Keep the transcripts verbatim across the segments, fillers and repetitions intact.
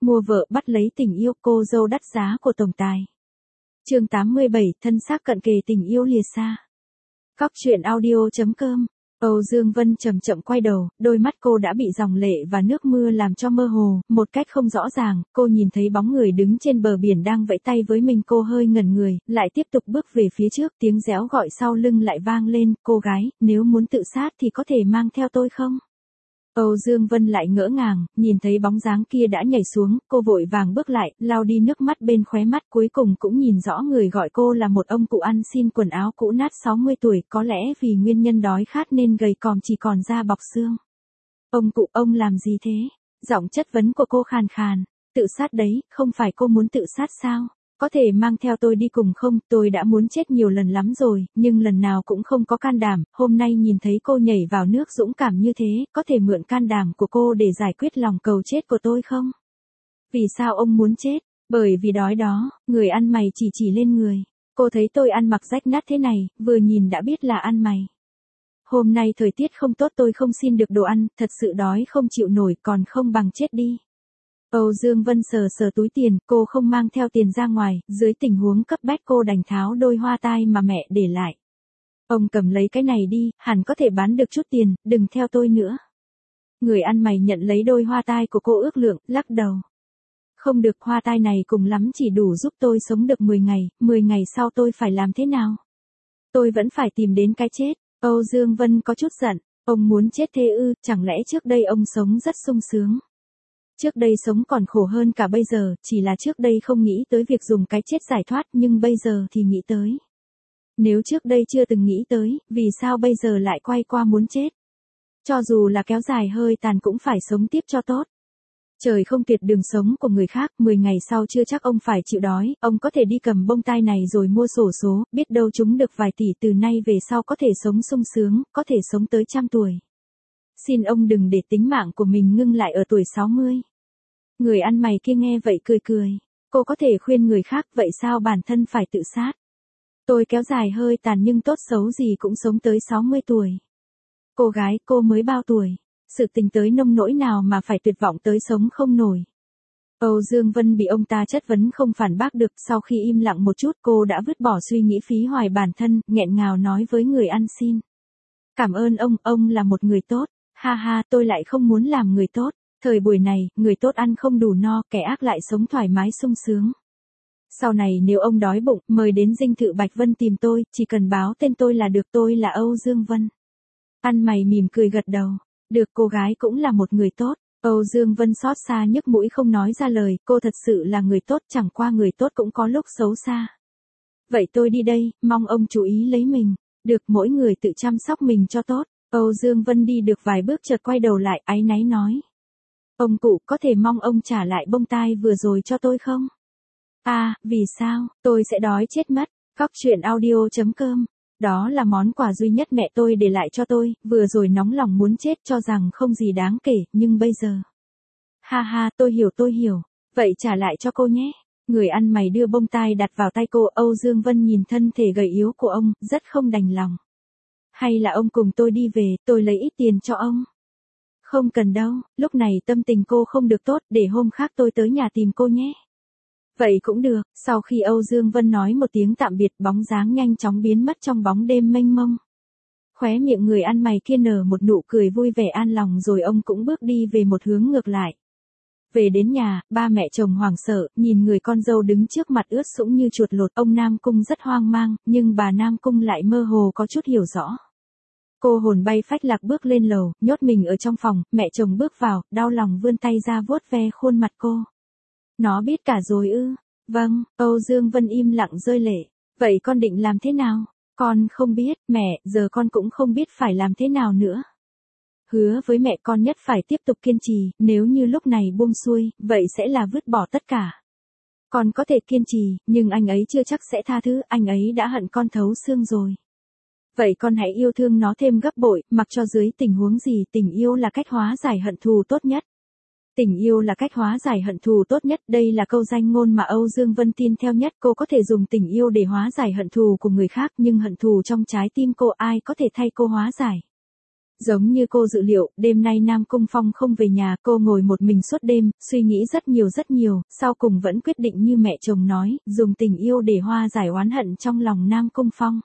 mua vợ bắt lấy tình yêu, cô dâu đắt giá của tổng tài. Chương tám mươi bảy, thân xác cận kề tình yêu lìa xa. Cóc truyện audio chấm com. Âu Dương Vân chậm chậm quay đầu, đôi mắt cô đã bị dòng lệ và nước mưa làm cho mơ hồ, một cách không rõ ràng, cô nhìn thấy bóng người đứng trên bờ biển đang vẫy tay với mình, cô hơi ngẩn người, lại tiếp tục bước về phía trước, tiếng réo gọi sau lưng lại vang lên, cô gái, nếu muốn tự sát thì có thể mang theo tôi không? Âu Dương Vân lại ngỡ ngàng, nhìn thấy bóng dáng kia đã nhảy xuống, cô vội vàng bước lại, lau đi nước mắt bên khóe mắt, cuối cùng cũng nhìn rõ người gọi cô là một ông cụ ăn xin quần áo cũ nát sáu mươi tuổi, có lẽ vì nguyên nhân đói khát nên gầy còm chỉ còn da bọc xương. Ông cụ, ông làm gì thế? Giọng chất vấn của cô khàn khàn. Tự sát đấy, không phải cô muốn tự sát sao? Có thể mang theo tôi đi cùng không? Tôi đã muốn chết nhiều lần lắm rồi, nhưng lần nào cũng không có can đảm, hôm nay nhìn thấy cô nhảy vào nước dũng cảm như thế, có thể mượn can đảm của cô để giải quyết lòng cầu chết của tôi không? Vì sao ông muốn chết? Bởi vì đói đó, người ăn mày chỉ chỉ lên người. Cô thấy tôi ăn mặc rách nát thế này, vừa nhìn đã biết là ăn mày. Hôm nay thời tiết không tốt, tôi không xin được đồ ăn, thật sự đói không chịu nổi, còn không bằng chết đi. Âu Dương Vân sờ sờ túi tiền, cô không mang theo tiền ra ngoài, dưới tình huống cấp bách cô đành tháo đôi hoa tai mà mẹ để lại. Ông cầm lấy cái này đi, hẳn có thể bán được chút tiền, đừng theo tôi nữa. Người ăn mày nhận lấy đôi hoa tai của cô ước lượng, lắc đầu. Không được, hoa tai này cùng lắm chỉ đủ giúp tôi sống được mười ngày, mười ngày sau tôi phải làm thế nào? Tôi vẫn phải tìm đến cái chết. Âu Dương Vân có chút giận, ông muốn chết thế ư, chẳng lẽ trước đây ông sống rất sung sướng? Trước đây sống còn khổ hơn cả bây giờ, chỉ là trước đây không nghĩ tới việc dùng cái chết giải thoát, nhưng bây giờ thì nghĩ tới. Nếu trước đây chưa từng nghĩ tới, vì sao bây giờ lại quay qua muốn chết? Cho dù là kéo dài hơi tàn cũng phải sống tiếp cho tốt. Trời không tuyệt đường sống của người khác, mười ngày sau chưa chắc ông phải chịu đói, ông có thể đi cầm bông tai này rồi mua xổ số, biết đâu chúng được vài tỷ, từ nay về sau có thể sống sung sướng, có thể sống tới trăm tuổi. Xin ông đừng để tính mạng của mình ngưng lại ở tuổi sáu mươi. Người ăn mày kia nghe vậy cười cười. Cô có thể khuyên người khác, vậy sao bản thân phải tự sát? Tôi kéo dài hơi tàn nhưng tốt xấu gì cũng sống tới sáu mươi tuổi. Cô gái, cô mới bao tuổi? Sự tình tới nông nỗi nào mà phải tuyệt vọng tới sống không nổi? Âu Dương Vân bị ông ta chất vấn không phản bác được, sau khi im lặng một chút cô đã vứt bỏ suy nghĩ phí hoài bản thân, nghẹn ngào nói với người ăn xin. Cảm ơn ông, ông là một người tốt. Ha ha, tôi lại không muốn làm người tốt. Thời buổi này, người tốt ăn không đủ no, kẻ ác lại sống thoải mái sung sướng. Sau này nếu ông đói bụng, mời đến dinh thự Bạch Vân tìm tôi, chỉ cần báo tên tôi là được, tôi là Âu Dương Vân. Ăn mày mỉm cười gật đầu. Được, cô gái cũng là một người tốt. Âu Dương Vân xót xa nhức mũi không nói ra lời, cô thật sự là người tốt, chẳng qua người tốt cũng có lúc xấu xa. Vậy tôi đi đây, mong ông chú ý lấy mình. Được, mỗi người tự chăm sóc mình cho tốt. Âu Dương Vân đi được vài bước chợt quay đầu lại, áy náy nói. Ông cụ, có thể mong ông trả lại bông tai vừa rồi cho tôi không? À, vì sao, tôi sẽ đói chết mất. Cóc truyện audio chấm com. Đó là món quà duy nhất mẹ tôi để lại cho tôi, vừa rồi nóng lòng muốn chết cho rằng không gì đáng kể, nhưng bây giờ. Ha ha, tôi hiểu tôi hiểu. Vậy trả lại cho cô nhé. Người ăn mày đưa bông tai đặt vào tay cô. Âu Dương Vân nhìn thân thể gầy yếu của ông, rất không đành lòng. Hay là ông cùng tôi đi về, tôi lấy ít tiền cho ông. Không cần đâu, lúc này tâm tình cô không được tốt, để hôm khác tôi tới nhà tìm cô nhé. Vậy cũng được, sau khi Âu Dương Vân nói một tiếng tạm biệt, bóng dáng nhanh chóng biến mất trong bóng đêm mênh mông. Khóe miệng người ăn mày kia nở một nụ cười vui vẻ an lòng rồi ông cũng bước đi về một hướng ngược lại. Về đến nhà, ba mẹ chồng hoảng sợ, nhìn người con dâu đứng trước mặt ướt sũng như chuột lột, ông Nam Cung rất hoang mang, nhưng bà Nam Cung lại mơ hồ có chút hiểu rõ. Cô hồn bay phách lạc bước lên lầu, nhốt mình ở trong phòng, mẹ chồng bước vào, đau lòng vươn tay ra vuốt ve khuôn mặt cô. Nó biết cả rồi ư? Vâng, Âu Dương Vân im lặng rơi lệ. Vậy con định làm thế nào? Con không biết, mẹ, giờ con cũng không biết phải làm thế nào nữa. Hứa với mẹ con nhất phải tiếp tục kiên trì, nếu như lúc này buông xuôi, vậy sẽ là vứt bỏ tất cả. Con có thể kiên trì, nhưng anh ấy chưa chắc sẽ tha thứ, anh ấy đã hận con thấu xương rồi. Vậy con hãy yêu thương nó thêm gấp bội, mặc cho dưới tình huống gì, tình yêu là cách hóa giải hận thù tốt nhất. Tình yêu là cách hóa giải hận thù tốt nhất, đây là câu danh ngôn mà Âu Dương Vân tin theo nhất. Cô có thể dùng tình yêu để hóa giải hận thù của người khác, nhưng hận thù trong trái tim cô ai có thể thay cô hóa giải. Giống như cô dự liệu, đêm nay Nam Cung Phong không về nhà, cô ngồi một mình suốt đêm, suy nghĩ rất nhiều rất nhiều, sau cùng vẫn quyết định như mẹ chồng nói, dùng tình yêu để hóa giải oán hận trong lòng Nam Cung Phong.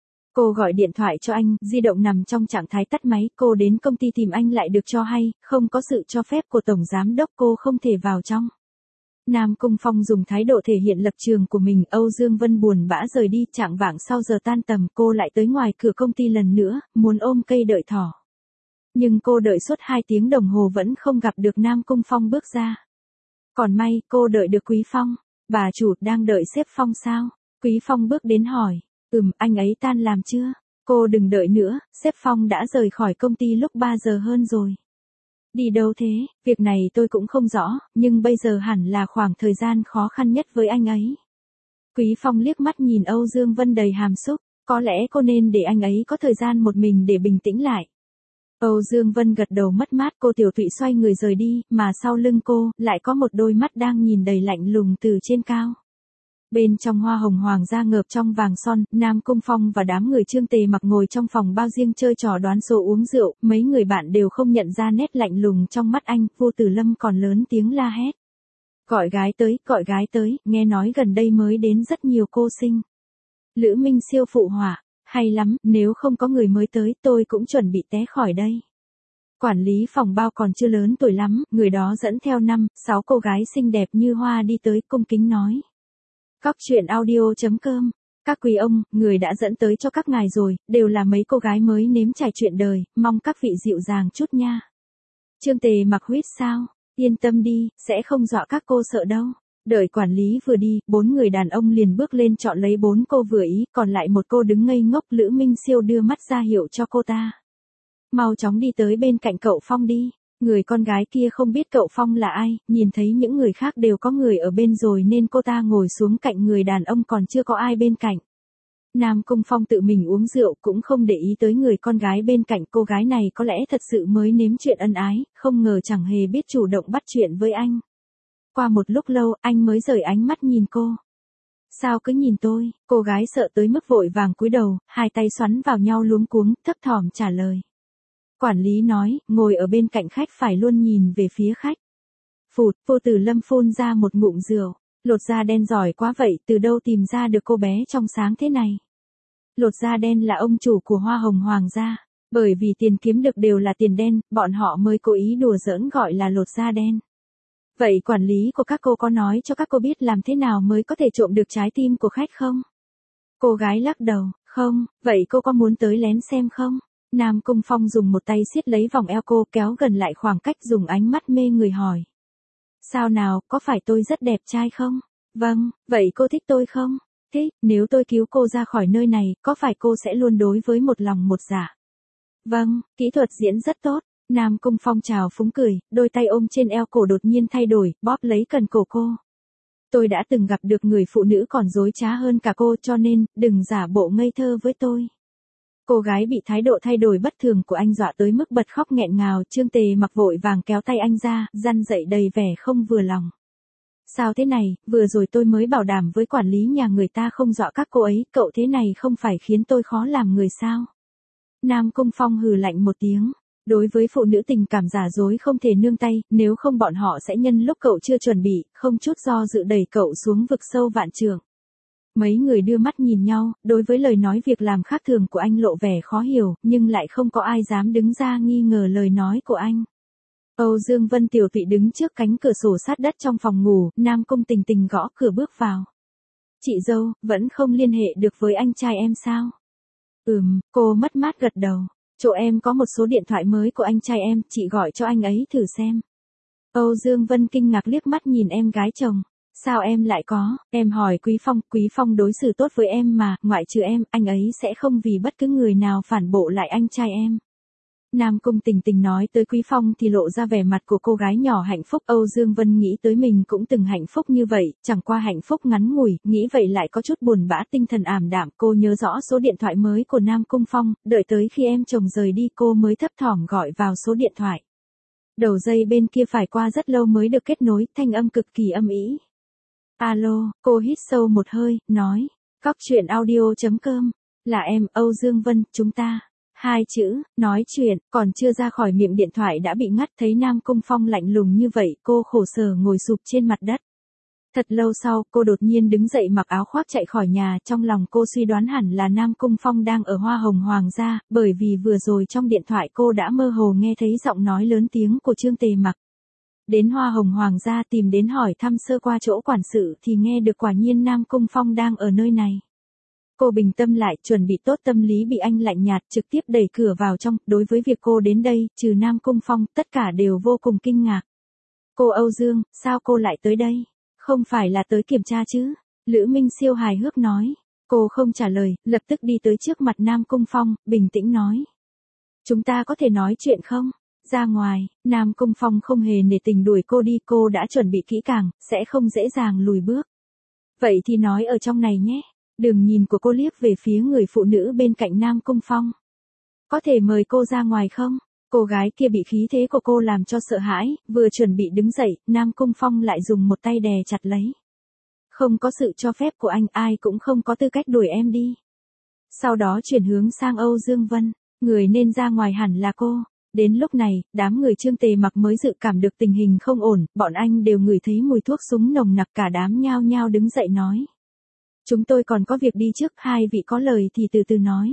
Cô gọi điện thoại cho anh, di động nằm trong trạng thái tắt máy, cô đến công ty tìm anh lại được cho hay, không có sự cho phép của tổng giám đốc cô không thể vào trong. Nam Cung Phong dùng thái độ thể hiện lập trường của mình, Âu Dương Vân buồn bã rời đi, chạng vạng sau giờ tan tầm cô lại tới ngoài cửa công ty lần nữa, muốn ôm cây đợi thỏ. Nhưng cô đợi suốt hai tiếng đồng hồ vẫn không gặp được Nam Cung Phong bước ra. Còn may, cô đợi được Quý Phong. Bà chủ đang đợi sếp Phong sao? Quý Phong bước đến hỏi. Ừm, anh ấy tan làm chưa? Cô đừng đợi nữa, sếp Phong đã rời khỏi công ty lúc ba giờ hơn rồi. Đi đâu thế? Việc này tôi cũng không rõ, nhưng bây giờ hẳn là khoảng thời gian khó khăn nhất với anh ấy. Quý Phong liếc mắt nhìn Âu Dương Vân đầy hàm xúc, có lẽ cô nên để anh ấy có thời gian một mình để bình tĩnh lại. Âu Dương Vân gật đầu mất mát, cô tiểu tụy xoay người rời đi, mà sau lưng cô, lại có một đôi mắt đang nhìn đầy lạnh lùng từ trên cao. Bên trong hoa hồng hoàng gia ngợp trong vàng son, Nam Cung Phong và đám người Trương Tề Mặc ngồi trong phòng bao riêng chơi trò đoán số uống rượu, mấy người bạn đều không nhận ra nét lạnh lùng trong mắt anh, Vô Tử Lâm còn lớn tiếng la hét. Gọi gái tới, gọi gái tới, nghe nói gần đây mới đến rất nhiều cô sinh. Lữ Minh Siêu phụ họa, hay lắm, nếu không có người mới tới tôi cũng chuẩn bị té khỏi đây. Quản lý phòng bao còn chưa lớn tuổi lắm, người đó dẫn theo năm, sáu cô gái xinh đẹp như hoa đi tới cung kính nói. Cóc truyện audio chấm com. Các quý ông, người đã dẫn tới cho các ngài rồi, đều là mấy cô gái mới nếm trải chuyện đời, mong các vị dịu dàng chút nha. Trương Tề Mặc huýt sao, yên tâm đi, sẽ không dọa các cô sợ đâu. Đợi quản lý vừa đi, bốn người đàn ông liền bước lên chọn lấy bốn cô vừa ý, còn lại một cô đứng ngây ngốc. Lữ Minh Siêu đưa mắt ra hiệu cho cô ta. Mau chóng đi tới bên cạnh cậu Phong đi. Người con gái kia không biết cậu Phong là ai, nhìn thấy những người khác đều có người ở bên rồi nên cô ta ngồi xuống cạnh người đàn ông còn chưa có ai bên cạnh. Nam Cung Phong tự mình uống rượu cũng không để ý tới người con gái bên cạnh, cô gái này có lẽ thật sự mới nếm chuyện ân ái, không ngờ chẳng hề biết chủ động bắt chuyện với anh. Qua một lúc lâu, anh mới rời ánh mắt nhìn cô. Sao cứ nhìn tôi? Cô gái sợ tới mức vội vàng cúi đầu, hai tay xoắn vào nhau luống cuống, thấp thỏm trả lời. Quản lý nói, ngồi ở bên cạnh khách phải luôn nhìn về phía khách. Phụt, Vô Tử Lâm phun ra một ngụm rượu. Lột da đen giỏi quá vậy, từ đâu tìm ra được cô bé trong sáng thế này? Lột da đen là ông chủ của Hoa Hồng Hoàng gia. Bởi vì tiền kiếm được đều là tiền đen, bọn họ mới cố ý đùa giỡn gọi là lột da đen. Vậy quản lý của các cô có nói cho các cô biết làm thế nào mới có thể trộm được trái tim của khách không? Cô gái lắc đầu, không, vậy cô có muốn tới lén xem không? Nam Cung Phong dùng một tay siết lấy vòng eo cô, kéo gần lại khoảng cách, dùng ánh mắt mê người hỏi. Sao nào, có phải tôi rất đẹp trai không? Vâng, vậy cô thích tôi không? Thích, nếu tôi cứu cô ra khỏi nơi này, có phải cô sẽ luôn đối với một lòng một dạ? Vâng, kỹ thuật diễn rất tốt. Nam Cung Phong trào phúng cười, đôi tay ôm trên eo cổ đột nhiên thay đổi, bóp lấy cần cổ cô. Tôi đã từng gặp được người phụ nữ còn dối trá hơn cả cô, cho nên, đừng giả bộ ngây thơ với tôi. Cô gái bị thái độ thay đổi bất thường của anh dọa tới mức bật khóc nghẹn ngào, Trương Tề Mặc vội vàng kéo tay anh ra, răn dậy đầy vẻ không vừa lòng. Sao thế này, vừa rồi tôi mới bảo đảm với quản lý nhà người ta không dọa các cô ấy, cậu thế này không phải khiến tôi khó làm người sao? Nam Cung Phong hừ lạnh một tiếng. Đối với phụ nữ tình cảm giả dối không thể nương tay, nếu không bọn họ sẽ nhân lúc cậu chưa chuẩn bị, không chút do dự đẩy cậu xuống vực sâu vạn trượng. Mấy người đưa mắt nhìn nhau, đối với lời nói việc làm khác thường của anh lộ vẻ khó hiểu, nhưng lại không có ai dám đứng ra nghi ngờ lời nói của anh. Âu Dương Vân tiểu tụy đứng trước cánh cửa sổ sát đất trong phòng ngủ, Nam Cung Tình Tình gõ cửa bước vào. Chị dâu, vẫn không liên hệ được với anh trai em sao? Ừm, cô mất mát gật đầu. Chỗ em có một số điện thoại mới của anh trai em, chị gọi cho anh ấy thử xem. Âu Dương Vân kinh ngạc liếc mắt nhìn em gái chồng. Sao em lại có? Em hỏi Quý Phong, Quý Phong đối xử tốt với em mà, ngoại trừ em, anh ấy sẽ không vì bất cứ người nào phản bội lại anh trai em. Nam Cung Tình Tình nói tới Quý Phong thì lộ ra vẻ mặt của cô gái nhỏ hạnh phúc. Âu Dương Vân nghĩ tới mình cũng từng hạnh phúc như vậy, chẳng qua hạnh phúc ngắn ngủi, nghĩ vậy lại có chút buồn bã, tinh thần ảm đạm. Cô nhớ rõ số điện thoại mới của Nam Cung Phong, đợi tới khi em chồng rời đi cô mới thấp thỏm gọi vào số điện thoại. Đầu dây bên kia phải qua rất lâu mới được kết nối, thanh âm cực kỳ âm ĩ. Alo, cô hít sâu một hơi, nói, cóc truyện audio chấm com, là em, Âu Dương Vân, chúng ta. Hai chữ, nói chuyện, còn chưa ra khỏi miệng điện thoại đã bị ngắt. Thấy Nam Cung Phong lạnh lùng như vậy, cô khổ sở ngồi sụp trên mặt đất. Thật lâu sau, cô đột nhiên đứng dậy mặc áo khoác chạy khỏi nhà, trong lòng cô suy đoán hẳn là Nam Cung Phong đang ở Hoa Hồng Hoàng gia, bởi vì vừa rồi trong điện thoại cô đã mơ hồ nghe thấy giọng nói lớn tiếng của Trương Tề Mặc. Đến Hoa Hồng Hoàng gia tìm đến hỏi thăm sơ qua chỗ quản sự thì nghe được quả nhiên Nam Cung Phong đang ở nơi này. Cô bình tâm lại, chuẩn bị tốt tâm lý bị anh lạnh nhạt trực tiếp đẩy cửa vào trong. Đối với việc cô đến đây, trừ Nam Cung Phong, tất cả đều vô cùng kinh ngạc. Cô Âu Dương, sao cô lại tới đây? Không phải là tới kiểm tra chứ? Lữ Minh Siêu hài hước nói. Cô không trả lời, lập tức đi tới trước mặt Nam Cung Phong, bình tĩnh nói. Chúng ta có thể nói chuyện không? Ra ngoài, Nam Cung Phong không hề nể tình đuổi cô đi, cô đã chuẩn bị kỹ càng, sẽ không dễ dàng lùi bước. Vậy thì nói ở trong này nhé. Đường nhìn của cô liếc về phía người phụ nữ bên cạnh Nam Cung Phong. Có thể mời cô ra ngoài không? Cô gái kia bị khí thế của cô làm cho sợ hãi, vừa chuẩn bị đứng dậy, Nam Cung Phong lại dùng một tay đè chặt lấy. Không có sự cho phép của anh, ai cũng không có tư cách đuổi em đi. Sau đó chuyển hướng sang Âu Dương Vân, người nên ra ngoài hẳn là cô. Đến lúc này, đám người Trương Tề Mặc mới dự cảm được tình hình không ổn, bọn anh đều ngửi thấy mùi thuốc súng nồng nặc, cả đám nhao nhao đứng dậy nói. Chúng tôi còn có việc đi trước, hai vị có lời thì từ từ nói.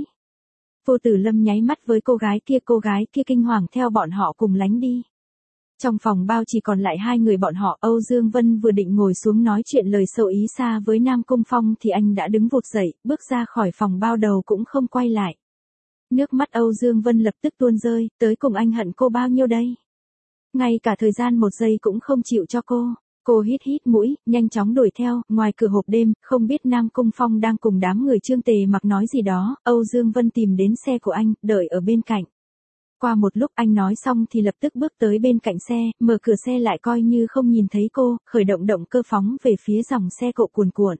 Vô Tử Lâm nháy mắt với cô gái kia, cô gái kia kinh hoàng theo bọn họ cùng lánh đi. Trong phòng bao chỉ còn lại hai người bọn họ, Âu Dương Vân vừa định ngồi xuống nói chuyện lời sâu ý xa với Nam Cung Phong thì anh đã đứng vụt dậy, bước ra khỏi phòng bao đầu cũng không quay lại. Nước mắt Âu Dương Vân lập tức tuôn rơi, tới cùng anh hận cô bao nhiêu đây? Ngay cả thời gian một giây cũng không chịu cho cô. Cô hít hít mũi, nhanh chóng đuổi theo. Ngoài cửa hộp đêm, không biết Nam Cung Phong đang cùng đám người Trương Tề Mặc nói gì đó, Âu Dương Vân tìm đến xe của anh, đợi ở bên cạnh. Qua một lúc anh nói xong thì lập tức bước tới bên cạnh xe, mở cửa xe lại coi như không nhìn thấy cô, khởi động động cơ phóng về phía dòng xe cộ cuồn cuộn.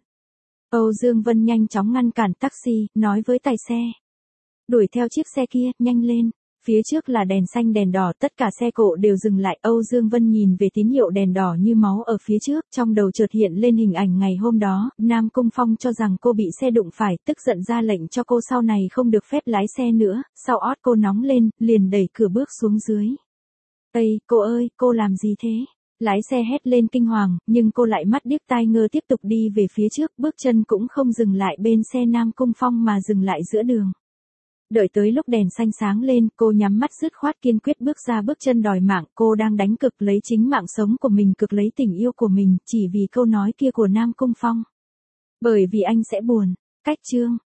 Âu Dương Vân nhanh chóng ngăn cản taxi, nói với tài xe. Đuổi theo chiếc xe kia, nhanh lên. Phía trước là đèn xanh đèn đỏ, tất cả xe cộ đều dừng lại. Âu Dương Vân nhìn về tín hiệu đèn đỏ như máu ở phía trước, trong đầu chợt hiện lên hình ảnh ngày hôm đó, Nam Cung Phong cho rằng cô bị xe đụng phải, tức giận ra lệnh cho cô sau này không được phép lái xe nữa, sau ót cô nóng lên, liền đẩy cửa bước xuống dưới. Ây, cô ơi, cô làm gì thế? Lái xe hét lên kinh hoàng, nhưng cô lại mắt điếc tai ngơ tiếp tục đi về phía trước, bước chân cũng không dừng lại bên xe Nam Cung Phong mà dừng lại giữa đường. Đợi tới lúc đèn xanh sáng lên, cô nhắm mắt dứt khoát kiên quyết bước ra bước chân đòi mạng, cô đang đánh cực lấy chính mạng sống của mình, cực lấy tình yêu của mình, chỉ vì câu nói kia của Nam Cung Phong. Bởi vì anh sẽ buồn. Cách chương